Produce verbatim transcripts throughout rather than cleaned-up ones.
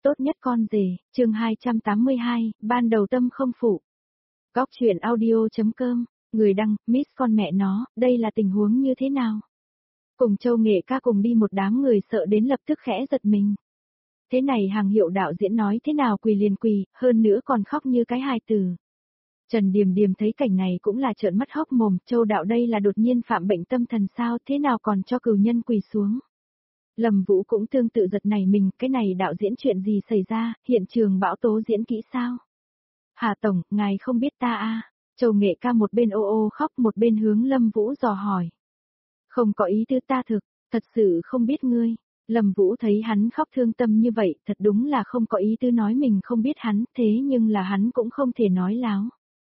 tốt nhất con rể, chương hai trăm tám mươi hai, ban đầu tâm không phụ. Góc truyện audio.com, người đăng, Miss con mẹ nó, đây là tình huống như thế nào? Cùng Châu Nghệ Ca cùng đi một đám người sợ đến lập tức khẽ giật mình. Thế này hàng hiệu đạo diễn nói thế nào quỳ liền quỳ, hơn nữa còn khóc như cái hài tử. Trần Điềm Điềm thấy cảnh này cũng là trợn mắt hốc mồm, Châu đạo đây là đột nhiên phạm bệnh tâm thần sao, thế nào còn cho cừu nhân quỳ xuống. Lâm Vũ cũng tương tự giật nảy mình, cái này đạo diễn chuyện gì xảy ra, hiện trường bão tố diễn kỹ sao? Hà Tổng, ngài không biết ta à? Châu Nghệ Ca một bên ô ô khóc một bên hướng Lâm Vũ dò hỏi. Không có ý tứ ta thực, thật sự không biết ngươi. Lâm Vũ thấy hắn khóc thương tâm như vậy, thật đúng là không có ý tứ nói mình không biết hắn, thế nhưng là hắn cũng không thể nói láo.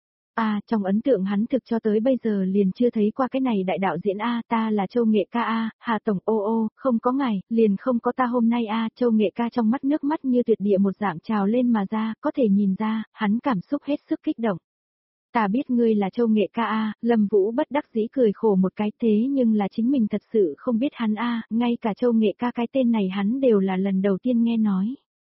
À, trong ấn tượng hắn thực cho tới bây giờ liền chưa thấy qua cái này đại đạo diễn A, ta là Châu Nghệ Ca A, Hà Tổng ô ô, không có ngài, liền không có ta hôm nay A, Châu Nghệ Ca trong mắt nước mắt như tuyệt địa một dạng trào lên mà ra, có thể nhìn ra, hắn cảm xúc hết sức kích động. Ta biết ngươi là Châu Nghệ Ca A, Lâm Vũ bất đắc dĩ cười khổ một cái thế nhưng là chính mình thật sự không biết hắn A, ngay cả Châu Nghệ Ca cái tên này hắn đều là lần đầu tiên nghe nói.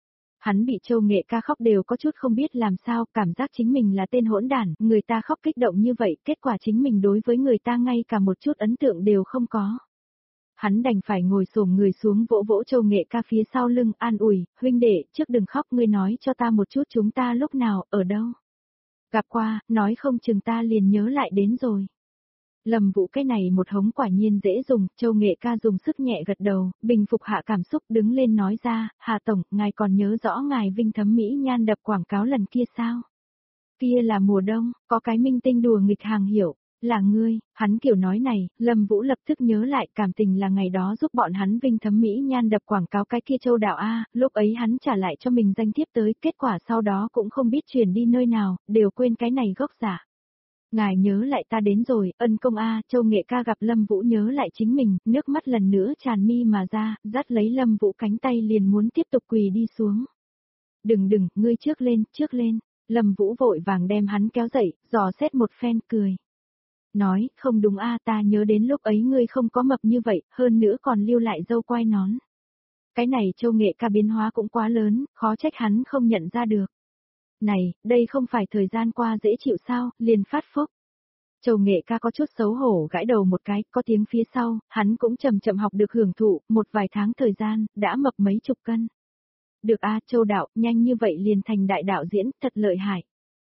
Hắn bị Châu Nghệ Ca khóc đều có chút không biết làm sao, cảm giác chính mình là tên hỗn đản, người ta khóc kích động như vậy, kết quả chính mình đối với người ta ngay cả một chút ấn tượng đều không có. Hắn đành phải ngồi xổm người xuống vỗ vỗ Châu Nghệ Ca phía sau lưng, an ủi, huynh đệ, trước đừng khóc, ngươi nói cho ta một chút chúng ta lúc nào, ở đâu. Gặp qua, nói không chừng ta liền nhớ lại đến rồi. Lâm Vũ cái này một hống quả nhiên dễ dùng, Châu Nghệ Ca dùng sức nhẹ gật đầu, bình phục hạ cảm xúc đứng lên nói ra, Hà Tổng, ngài còn nhớ rõ ngài Vinh Thấm Mỹ Nhan đập quảng cáo lần kia sao? Kia là mùa đông, có cái minh tinh đùa nghịch hàng hiểu, là ngươi, hắn kiểu nói này, Lâm Vũ lập tức nhớ lại cảm tình là ngày đó giúp bọn hắn Vinh Thấm Mỹ Nhan đập quảng cáo cái kia Châu đạo A, lúc ấy hắn trả lại cho mình danh thiếp tới, kết quả sau đó cũng không biết chuyển đi nơi nào, đều quên cái này gốc giả. Ngài nhớ lại ta đến rồi, ân công A, Châu Nghệ Ca gặp Lâm Vũ nhớ lại chính mình, nước mắt lần nữa tràn mi mà ra, dắt lấy Lâm Vũ cánh tay liền muốn tiếp tục quỳ đi xuống. Đừng đừng, ngươi trước lên, trước lên, Lâm Vũ vội vàng đem hắn kéo dậy, dò xét một phen cười. Nói, không đúng A, ta nhớ đến lúc ấy ngươi không có mập như vậy, hơn nữa còn lưu lại râu quai nón. Cái này Châu Nghệ Ca biến hóa cũng quá lớn, khó trách hắn không nhận ra được. Này, đây không phải thời gian qua dễ chịu sao, liền phát phúc. Châu Nghệ Ca có chút xấu hổ gãi đầu một cái, có tiếng phía sau, hắn cũng chậm chậm học được hưởng thụ, một vài tháng thời gian, đã mập mấy chục cân. Được a, Châu đạo, nhanh như vậy liền thành đại đạo diễn, thật lợi hại.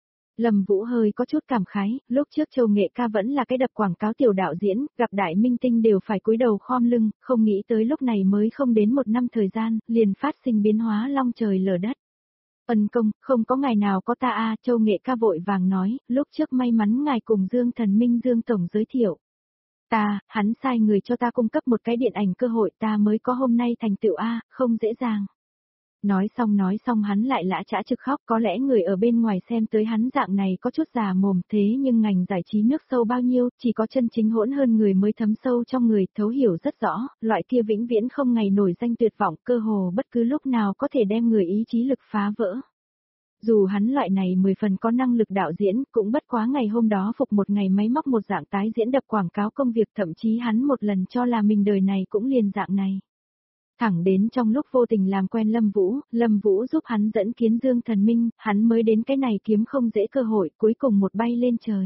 Lâm Vũ hơi có chút cảm khái, lúc trước Châu Nghệ Ca vẫn là cái đập quảng cáo tiểu đạo diễn, gặp đại minh tinh đều phải cúi đầu khom lưng, không nghĩ tới lúc này mới không đến một năm thời gian, liền phát sinh biến hóa long trời lở đất. Ân công, không có ngày nào có ta a, Châu Nghệ Ca vội vàng nói, lúc trước may mắn ngài cùng Dương Thần Minh Dương Tổng giới thiệu. Ta, hắn sai người cho ta cung cấp một cái điện ảnh cơ hội ta mới có hôm nay thành tựu a, không dễ dàng. Nói xong nói xong hắn lại lã chã trực khóc, có lẽ người ở bên ngoài xem tới hắn dạng này có chút già mồm thế nhưng ngành giải trí nước sâu bao nhiêu, chỉ có chân chính hỗn hơn người mới thấm sâu trong người, thấu hiểu rất rõ, loại kia vĩnh viễn không ngày nổi danh tuyệt vọng, cơ hồ bất cứ lúc nào có thể đem người ý chí lực phá vỡ. Dù hắn loại này mười phần có năng lực đạo diễn, cũng bất quá ngày hôm đó phục một ngày máy móc một dạng tái diễn đập quảng cáo công việc, thậm chí hắn một lần cho là mình đời này cũng liền dạng này. Thẳng đến trong lúc vô tình làm quen Lâm Vũ, Lâm Vũ giúp hắn dẫn kiến Dương Thần Minh, hắn mới đến cái này kiếm không dễ cơ hội, cuối cùng một bay lên trời.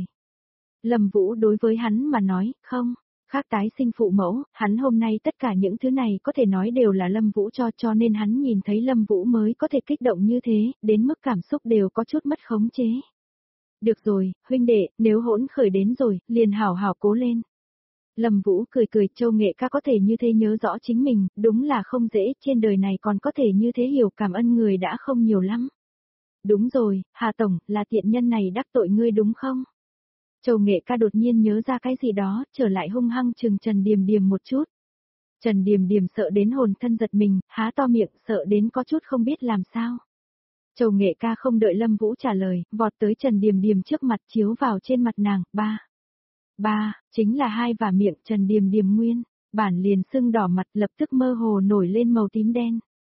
Lâm Vũ đối với hắn mà nói, không, khác tái sinh phụ mẫu, hắn hôm nay tất cả những thứ này có thể nói đều là Lâm Vũ cho cho nên hắn nhìn thấy Lâm Vũ mới có thể kích động như thế, đến mức cảm xúc đều có chút mất khống chế. Được rồi, huynh đệ, nếu hỗn khởi đến rồi, liền hảo hảo cố lên. Lâm Vũ cười cười, Châu Nghệ Ca có thể như thế nhớ rõ chính mình, đúng là không dễ, trên đời này còn có thể như thế hiểu cảm ơn người đã không nhiều lắm. Đúng rồi, Hà Tổng, là tiện nhân này đắc tội ngươi đúng không? Châu Nghệ Ca đột nhiên nhớ ra cái gì đó, trở lại hung hăng chừng Trần Điềm Điềm một chút. Trần Điềm Điềm sợ đến hồn thân giật mình, há to miệng, sợ đến có chút không biết làm sao. Châu Nghệ Ca không đợi Lâm Vũ trả lời, vọt tới Trần Điềm Điềm trước mặt chiếu vào trên mặt nàng, ba. Ba, chính là hai và miệng Trần Điềm Điềm nguyên, bản liền sưng đỏ mặt lập tức mơ hồ nổi lên màu tím đen.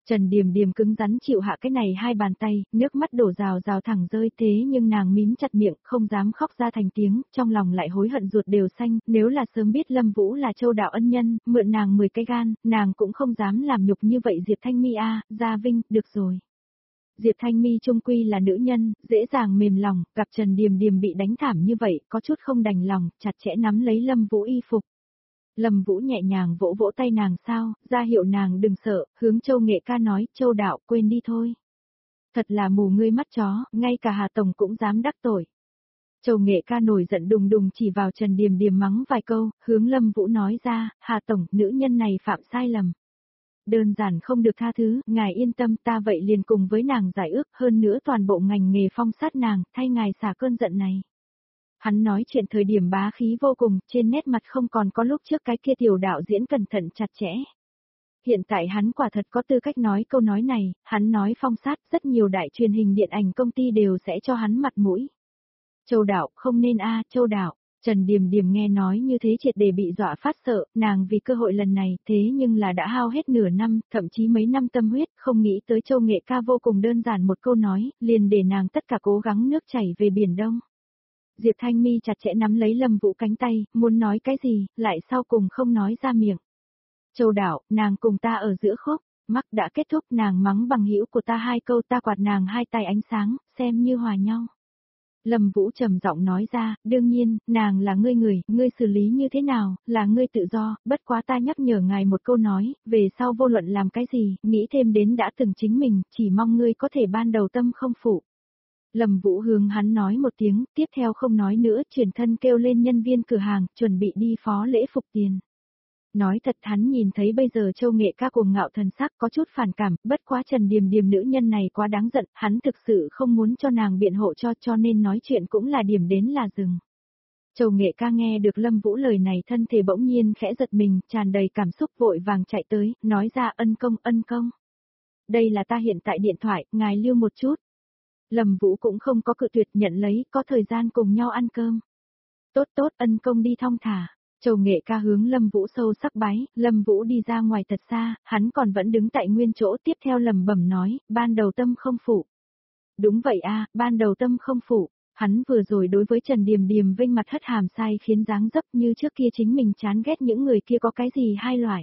Trần Điềm Điềm cứng rắn chịu hạ cái này hai bàn tay, nước mắt đổ rào rào thẳng rơi thế nhưng nàng mím chặt miệng, không dám khóc ra thành tiếng, trong lòng lại hối hận ruột đều xanh, nếu là sớm biết Lâm Vũ là Châu Đạo ân nhân, mượn nàng mười cái gan, nàng cũng không dám làm nhục như vậy Diệp Thanh Mi a, Gia Vinh, được rồi. Diệp Thanh Mi trung quy là nữ nhân, dễ dàng mềm lòng, gặp Trần Điềm Điềm bị đánh thảm như vậy, có chút không đành lòng, chặt chẽ nắm lấy Lâm Vũ y phục. Lâm Vũ nhẹ nhàng vỗ vỗ tay nàng sao, ra hiệu nàng đừng sợ, hướng Châu Nghệ Ca nói, Châu Đạo, quên đi thôi. Thật là mù ngươi mắt chó, ngay cả Hà Tổng cũng dám đắc tội. Châu Nghệ Ca nổi giận đùng đùng chỉ vào Trần Điềm Điềm mắng vài câu, hướng Lâm Vũ nói ra, Hà Tổng, nữ nhân này phạm sai lầm. Đơn giản không được tha thứ, ngài yên tâm, ta vậy liền cùng với nàng giải ước, hơn nữa toàn bộ ngành nghề phong sát nàng, thay ngài xả cơn giận này. Hắn nói chuyện thời điểm bá khí vô cùng, trên nét mặt không còn có lúc trước cái kia tiểu đạo diễn cẩn thận chặt chẽ. Hiện tại hắn quả thật có tư cách nói câu nói này, hắn nói phong sát, rất nhiều đại truyền hình điện ảnh công ty đều sẽ cho hắn mặt mũi. Châu Đạo, không nên a, Châu Đạo. Trần Điềm Điềm nghe nói như thế triệt để bị dọa phát sợ, nàng vì cơ hội lần này, thế nhưng là đã hao hết nửa năm, thậm chí mấy năm tâm huyết, không nghĩ tới Châu Nghệ Ca vô cùng đơn giản một câu nói, liền để nàng tất cả cố gắng nước chảy về Biển Đông. Diệp Thanh Mi chặt chẽ nắm lấy Lâm Vũ cánh tay, muốn nói cái gì, lại sau cùng không nói ra miệng. Châu Đạo, nàng cùng ta ở giữa khúc, mắc đã kết thúc, nàng mắng bằng hữu của ta hai câu, ta quạt nàng hai tay ánh sáng, xem như hòa nhau. Lâm Vũ trầm giọng nói ra, đương nhiên, nàng là ngươi người, ngươi xử lý như thế nào, là ngươi tự do, bất quá ta nhắc nhở ngài một câu nói, về sau vô luận làm cái gì, nghĩ thêm đến đã từng chính mình, chỉ mong ngươi có thể ban đầu tâm không phụ. Lâm Vũ hướng hắn nói một tiếng, tiếp theo không nói nữa, chuyển thân kêu lên nhân viên cửa hàng, chuẩn bị đi phó lễ phục tiền. Nói thật hắn nhìn thấy bây giờ Châu Nghệ Ca cuồng ngạo thần sắc có chút phản cảm, bất quá Trần Điềm Điềm nữ nhân này quá đáng giận, hắn thực sự không muốn cho nàng biện hộ cho cho nên nói chuyện cũng là điểm đến là dừng. Châu Nghệ Ca nghe được Lâm Vũ lời này thân thể bỗng nhiên khẽ giật mình, tràn đầy cảm xúc vội vàng chạy tới, nói ra ân công, ân công. Đây là ta hiện tại điện thoại, ngài lưu một chút. Lâm Vũ cũng không có cự tuyệt nhận lấy, có thời gian cùng nhau ăn cơm. Tốt tốt, ân công đi thong thả. Châu Nghệ Ca hướng Lâm Vũ sâu sắc bái, Lâm Vũ đi ra ngoài thật xa, hắn còn vẫn đứng tại nguyên chỗ tiếp theo lẩm bẩm nói, ban đầu tâm không phụ. Đúng vậy a, ban đầu tâm không phụ, hắn vừa rồi đối với Trần Điềm Điềm vênh mặt hất hàm sai khiến dáng dấp như trước kia chính mình chán ghét những người kia có cái gì hai loại.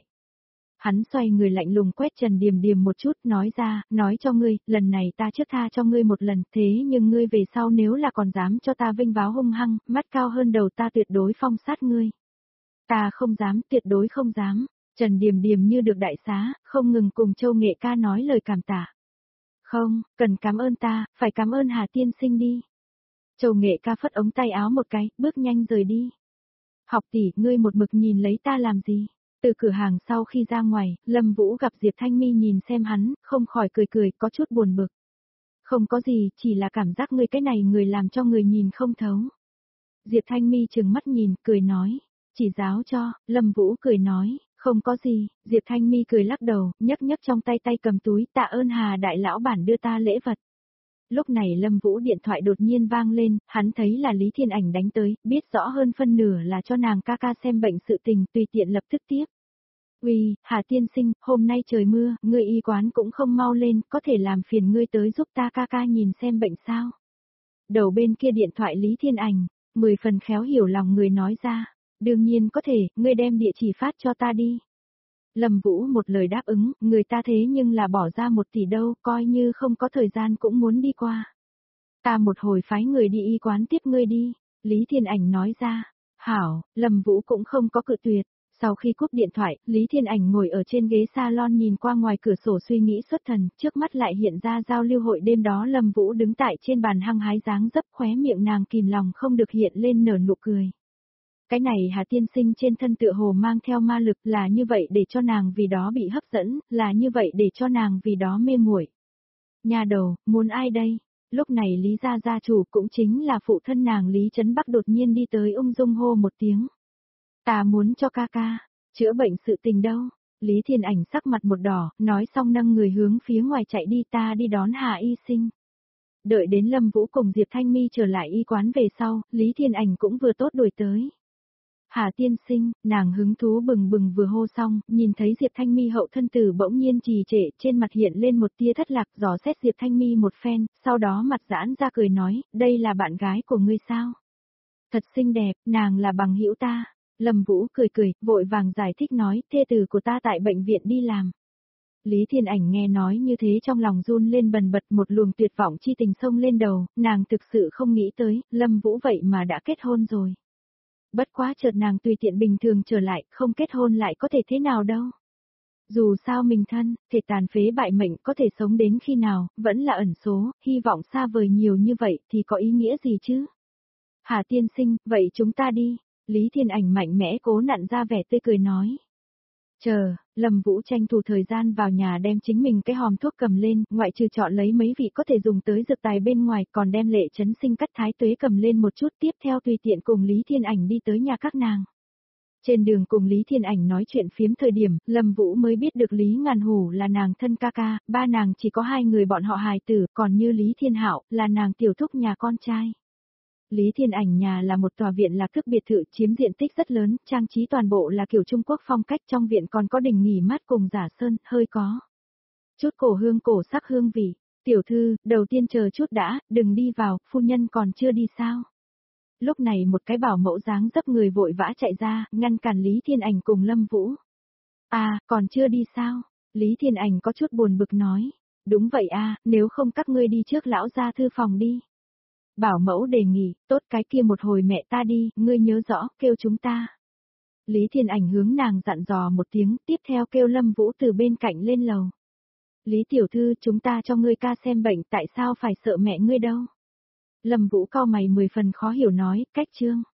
Hắn xoay người lạnh lùng quét Trần Điềm Điềm một chút, nói ra, nói cho ngươi, lần này ta trước tha cho ngươi một lần, thế nhưng ngươi về sau nếu là còn dám cho ta vênh váo hung hăng, mắt cao hơn đầu ta tuyệt đối phong sát ngươi. Ta không dám, tuyệt đối không dám. Trần Điềm Điềm như được đại xá, không ngừng cùng Châu Nghệ Ca nói lời cảm tạ. Không, cần cảm ơn ta, phải cảm ơn Hà tiên sinh đi. Châu Nghệ Ca phất ống tay áo một cái, bước nhanh rời đi. Học tỷ, ngươi một mực nhìn lấy ta làm gì? Từ cửa hàng sau khi ra ngoài, Lâm Vũ gặp Diệp Thanh Mi nhìn xem hắn, không khỏi cười cười, có chút buồn bực. Không có gì, chỉ là cảm giác ngươi cái này người làm cho người nhìn không thấu. Diệp Thanh Mi trừng mắt nhìn, cười nói. Chỉ giáo cho, Lâm Vũ cười nói, không có gì, Diệp Thanh Mi cười lắc đầu, nhấc nhấc trong tay tay cầm túi, tạ ơn Hà đại lão bản đưa ta lễ vật. Lúc này Lâm Vũ điện thoại đột nhiên vang lên, hắn thấy là Lý Thiên Ảnh đánh tới, biết rõ hơn phân nửa là cho nàng ca ca xem bệnh sự tình, tùy tiện lập tức tiếp. Uy, Hà tiên sinh, hôm nay trời mưa, ngươi y quán cũng không mau lên, có thể làm phiền ngươi tới giúp ta ca ca nhìn xem bệnh sao. Đầu bên kia điện thoại Lý Thiên Ảnh, mười phần khéo hiểu lòng người nói ra. Đương nhiên có thể, ngươi đem địa chỉ phát cho ta đi. Lâm Vũ một lời đáp ứng, người ta thế nhưng là bỏ ra một tỷ đâu, coi như không có thời gian cũng muốn đi qua. Ta một hồi phái người đi y quán tiếp ngươi đi, Lý Thiên Ảnh nói ra. Hảo, Lâm Vũ cũng không có cự tuyệt. Sau khi cúp điện thoại, Lý Thiên Ảnh ngồi ở trên ghế salon nhìn qua ngoài cửa sổ suy nghĩ xuất thần, trước mắt lại hiện ra giao lưu hội đêm đó Lâm Vũ đứng tại trên bàn hăng hái dáng dấp khóe miệng nàng kìm lòng không được hiện lên nở nụ cười. Cái này Hà tiên sinh trên thân tựa hồ mang theo ma lực là như vậy để cho nàng vì đó bị hấp dẫn, là như vậy để cho nàng vì đó mê muội. Nhà đầu, muốn ai đây? Lúc này Lý gia gia chủ cũng chính là phụ thân nàng Lý Trấn Bắc đột nhiên đi tới ung dung hô một tiếng. Ta muốn cho ca ca, chữa bệnh sự tình đâu? Lý Thiên Ảnh sắc mặt một đỏ, nói xong nâng người hướng phía ngoài chạy đi ta đi đón Hà y sinh. Đợi đến Lâm Vũ cùng Diệp Thanh Mi trở lại y quán về sau, Lý Thiên Ảnh cũng vừa tốt đuổi tới. Hà tiên sinh, nàng hứng thú bừng bừng vừa hô xong, nhìn thấy Diệp Thanh Mi hậu thân tử bỗng nhiên trì trệ, trên mặt hiện lên một tia thất lạc, dò xét Diệp Thanh Mi một phen, sau đó mặt giãn ra cười nói, đây là bạn gái của ngươi sao? Thật xinh đẹp, nàng là bằng hữu ta. Lâm Vũ cười cười, vội vàng giải thích nói, thê tử của ta tại bệnh viện đi làm. Lý Thiên Ảnh nghe nói như thế trong lòng run lên bần bật, một luồng tuyệt vọng chi tình xông lên đầu, nàng thực sự không nghĩ tới, Lâm Vũ vậy mà đã kết hôn rồi. Bất quá chợt nàng tùy tiện bình thường trở lại, không kết hôn lại có thể thế nào đâu. Dù sao mình thân, thể tàn phế bại mệnh có thể sống đến khi nào, vẫn là ẩn số, hy vọng xa vời nhiều như vậy thì có ý nghĩa gì chứ? Hà tiên sinh, vậy chúng ta đi. Lý Thiên Ảnh mạnh mẽ cố nặn ra vẻ tươi cười nói. Chờ, Lâm Vũ tranh thủ thời gian vào nhà đem chính mình cái hòm thuốc cầm lên, ngoại trừ chọn lấy mấy vị có thể dùng tới dược tài bên ngoài, còn đem Lệ Chấn Sinh cắt thái tuế cầm lên một chút, tiếp theo tùy tiện cùng Lý Thiên Ảnh đi tới nhà các nàng. Trên đường cùng Lý Thiên Ảnh nói chuyện phiếm thời điểm, Lâm Vũ mới biết được Lý Ngàn Hủ là nàng thân ca ca, ba nàng chỉ có hai người bọn họ hài tử, còn như Lý Thiên Hạo là nàng tiểu thúc nhà con trai. Lý Thiên Ảnh nhà là một tòa viện lạc thức biệt thự chiếm diện tích rất lớn, trang trí toàn bộ là kiểu Trung Quốc phong cách, trong viện còn có đình nghỉ mát cùng giả sơn, hơi có chút cổ hương cổ sắc hương vị. Tiểu thư, đầu tiên chờ chút đã, đừng đi vào, phu nhân còn chưa đi sao? Lúc này một cái bảo mẫu dáng dấp người vội vã chạy ra, ngăn cản Lý Thiên Ảnh cùng Lâm Vũ. À, còn chưa đi sao? Lý Thiên Ảnh có chút buồn bực nói. Đúng vậy à, nếu không các ngươi đi trước lão gia thư phòng đi. Bảo mẫu đề nghị, tốt cái kia một hồi mẹ ta đi, ngươi nhớ rõ, kêu chúng ta. Lý Thiên Ảnh hướng nàng dặn dò một tiếng, tiếp theo kêu Lâm Vũ từ bên cạnh lên lầu. Lý tiểu thư, chúng ta cho ngươi ca xem bệnh, tại sao phải sợ mẹ ngươi đâu? Lâm Vũ cau mày mười phần khó hiểu nói, cách chương.